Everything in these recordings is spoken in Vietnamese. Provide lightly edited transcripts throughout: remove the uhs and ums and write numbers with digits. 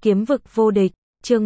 Kiếm vực vô địch, chương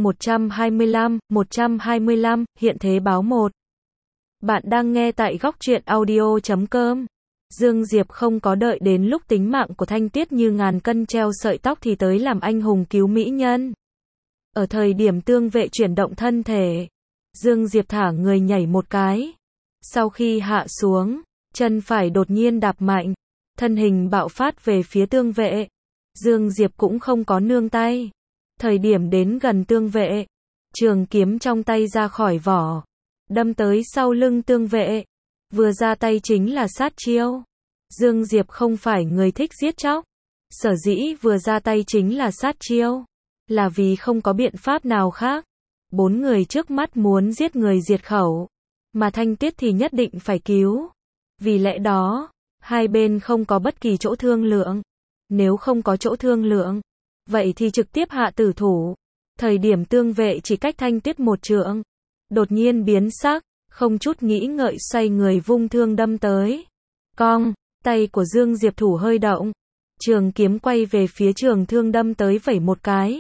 125, hiện thế báo 1. Bạn đang nghe tại góc truyện audio.com. Dương Diệp không có đợi đến lúc tính mạng của Thanh Tuyết như ngàn cân treo sợi tóc thì tới làm anh hùng cứu mỹ nhân. Ở thời điểm tương vệ chuyển động thân thể, Dương Diệp thả người nhảy một cái. Sau khi hạ xuống, chân phải đột nhiên đạp mạnh, thân hình bạo phát về phía tương vệ. Dương Diệp cũng không có nương tay. Thời điểm đến gần tương vệ, trường kiếm trong tay ra khỏi vỏ, đâm tới sau lưng tương vệ. Vừa ra tay chính là sát chiêu. Dương Diệp không phải người thích giết chóc. Sở dĩ vừa ra tay chính là sát chiêu, là vì không có biện pháp nào khác. 4 người trước mắt muốn giết người diệt khẩu, mà Thanh Tuyết thì nhất định phải cứu. Vì lẽ đó, hai bên không có bất kỳ chỗ thương lượng. Nếu không có chỗ thương lượng, vậy thì trực tiếp hạ tử thủ. Thời điểm tương vệ chỉ cách Thanh Tuyết một trượng, đột nhiên biến sắc, không chút nghĩ ngợi xoay người vung thương đâm tới. Cong, tay của Dương Diệp thủ hơi động, trường kiếm quay về phía trường thương đâm tới vẩy một cái.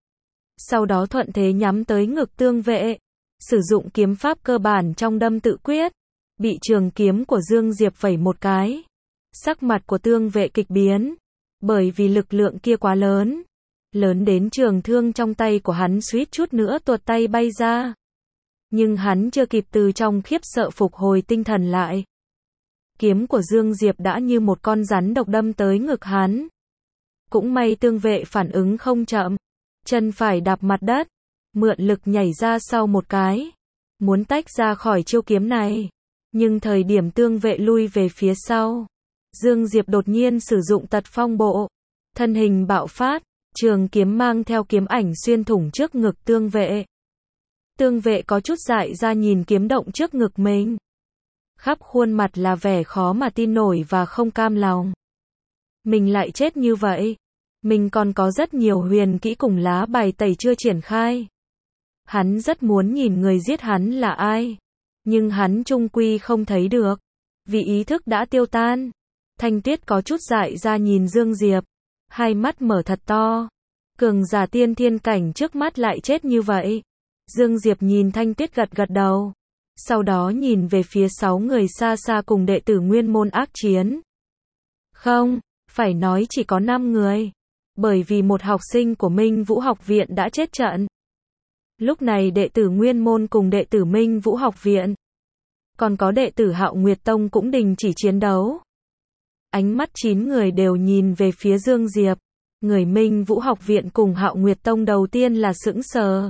Sau đó thuận thế nhắm tới ngực tương vệ, sử dụng kiếm pháp cơ bản trong đâm tự quyết, bị trường kiếm của Dương Diệp vẩy một cái. Sắc mặt của tương vệ kịch biến, bởi vì lực lượng kia quá lớn, lớn đến trường thương trong tay của hắn suýt chút nữa tuột tay bay ra. Nhưng hắn chưa kịp từ trong khiếp sợ phục hồi tinh thần lại. Kiếm của Dương Diệp đã như một con rắn độc đâm tới ngực hắn. Cũng may tương vệ phản ứng không chậm, chân phải đạp mặt đất, mượn lực nhảy ra sau một cái, muốn tách ra khỏi chiêu kiếm này. Nhưng thời điểm tương vệ lui về phía sau, Dương Diệp đột nhiên sử dụng tật phong bộ, thân hình bạo phát, trường kiếm mang theo kiếm ảnh xuyên thủng trước ngực tương vệ. Tương vệ có chút dại ra nhìn kiếm động trước ngực mình. Khắp khuôn mặt là vẻ khó mà tin nổi và không cam lòng. Mình lại chết như vậy. Mình còn có rất nhiều huyền kỹ cùng lá bài tẩy chưa triển khai. Hắn rất muốn nhìn người giết hắn là ai. Nhưng hắn chung quy không thấy được. Vì ý thức đã tiêu tan. Thanh Tuyết có chút dại ra nhìn Dương Diệp. Hai mắt mở thật to. Cường giả tiên thiên cảnh trước mắt lại chết như vậy. Dương Diệp nhìn Thanh Tuyết gật gật đầu. Sau đó nhìn về phía 6 người xa xa cùng đệ tử nguyên môn ác chiến. Không, phải nói chỉ có 5 người. Bởi vì một học sinh của Minh Vũ học viện đã chết trận. Lúc này đệ tử nguyên môn cùng đệ tử Minh Vũ học viện, còn có đệ tử Hạo Nguyệt Tông cũng đình chỉ chiến đấu. Ánh mắt 9 người đều nhìn về phía Dương Diệp. Người Minh Vũ học viện cùng Hạo Nguyệt Tông đầu tiên là sững sờ.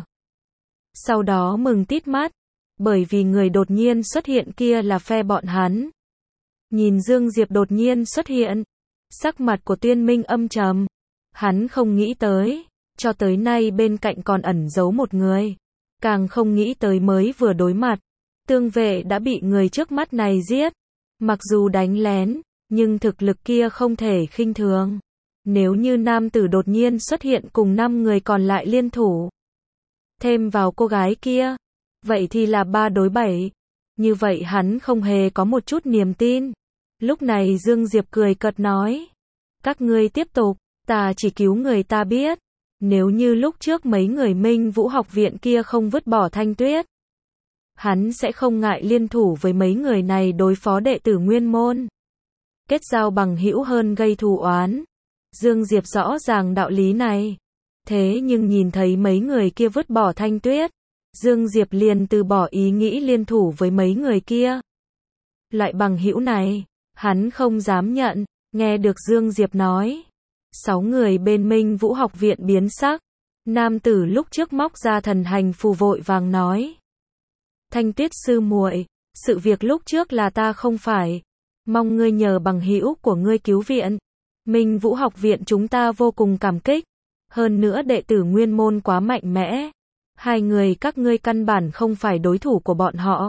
Sau đó mừng tít mắt, bởi vì người đột nhiên xuất hiện kia là phe bọn hắn. Nhìn Dương Diệp đột nhiên xuất hiện, sắc mặt của Tuyên Minh âm trầm. Hắn không nghĩ tới, cho tới nay bên cạnh còn ẩn giấu một người. Càng không nghĩ tới mới vừa đối mặt, tương vệ đã bị người trước mắt này giết. Mặc dù đánh lén, nhưng thực lực kia không thể khinh thường. Nếu như nam tử đột nhiên xuất hiện cùng 5 người còn lại liên thủ, thêm vào cô gái kia, vậy thì là 3 đối 7. Như vậy hắn không hề có một chút niềm tin. Lúc này Dương Diệp cười cợt nói, các ngươi tiếp tục, ta chỉ cứu người ta biết. Nếu như lúc trước mấy người Minh Vũ học viện kia không vứt bỏ Thanh Tuyết, hắn sẽ không ngại liên thủ với mấy người này đối phó đệ tử nguyên môn. Kết giao bằng hữu hơn gây thù oán. Dương Diệp rõ ràng đạo lý này. Thế nhưng nhìn thấy mấy người kia vứt bỏ Thanh Tuyết, Dương Diệp liền từ bỏ ý nghĩ liên thủ với mấy người kia. Loại bằng hữu này, hắn không dám nhận. Nghe được Dương Diệp nói, 6 người bên Minh Vũ học viện biến sắc. Nam tử lúc trước móc ra thần hành phù vội vàng nói, Thanh Tuyết sư muội, sự việc lúc trước là ta không phải. Mong ngươi nhờ bằng hữu của ngươi cứu viện. Minh Vũ học viện chúng ta vô cùng cảm kích. Hơn nữa đệ tử nguyên môn quá mạnh mẽ. 2 người các ngươi căn bản không phải đối thủ của bọn họ.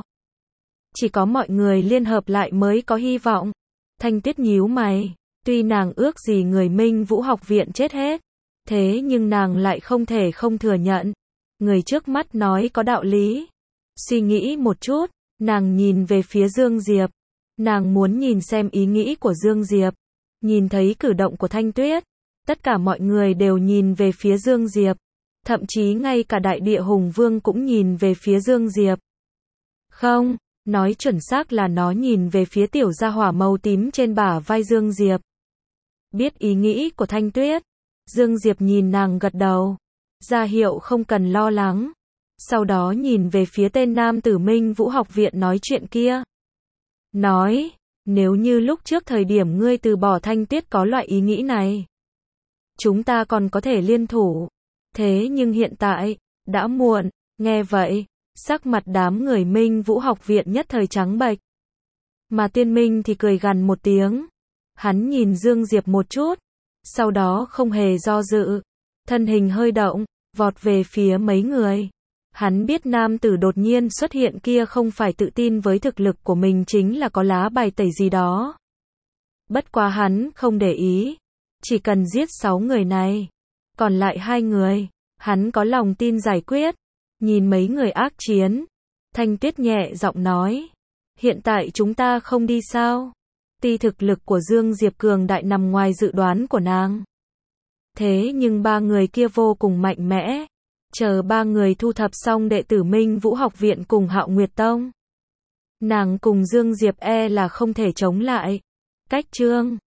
Chỉ có mọi người liên hợp lại mới có hy vọng. Thanh Tuyết nhíu mày. Tuy nàng ước gì người Minh Vũ học viện chết hết, thế nhưng nàng lại không thể không thừa nhận. Người trước mắt nói có đạo lý. Suy nghĩ một chút, nàng nhìn về phía Dương Diệp. Nàng muốn nhìn xem ý nghĩ của Dương Diệp. Nhìn thấy cử động của Thanh Tuyết, tất cả mọi người đều nhìn về phía Dương Diệp. Thậm chí ngay cả đại địa hùng vương cũng nhìn về phía Dương Diệp. Không, nói chuẩn xác là nó nhìn về phía tiểu gia hỏa màu tím trên bả vai Dương Diệp. Biết ý nghĩ của Thanh Tuyết, Dương Diệp nhìn nàng gật đầu, ra hiệu không cần lo lắng. Sau đó nhìn về phía tên nam tử Minh Vũ học viện nói chuyện kia. Nói, nếu như lúc trước thời điểm ngươi từ bỏ Thanh Tuyết có loại ý nghĩ này, chúng ta còn có thể liên thủ. Thế nhưng hiện tại, đã muộn. Nghe vậy, sắc mặt đám người Minh Vũ học viện nhất thời trắng bệch. Mà Tiên Minh thì cười gằn một tiếng. Hắn nhìn Dương Diệp một chút, sau đó không hề do dự, thân hình hơi động, vọt về phía mấy người. Hắn biết nam tử đột nhiên xuất hiện kia không phải tự tin với thực lực của mình, chính là có lá bài tẩy gì đó. Bất quá hắn không để ý, chỉ cần giết 6 người này, còn lại 2 người, hắn có lòng tin giải quyết. Nhìn mấy người ác chiến, Thanh Tuyết nhẹ giọng nói, hiện tại chúng ta không đi sao? Tuy thực lực của Dương Diệp cường đại nằm ngoài dự đoán của nàng, thế nhưng 3 người kia vô cùng mạnh mẽ. Chờ 3 người thu thập xong đệ tử Minh Vũ học viện cùng Hạo Nguyệt Tông, nàng cùng Dương Diệp là không thể chống lại. Cách chương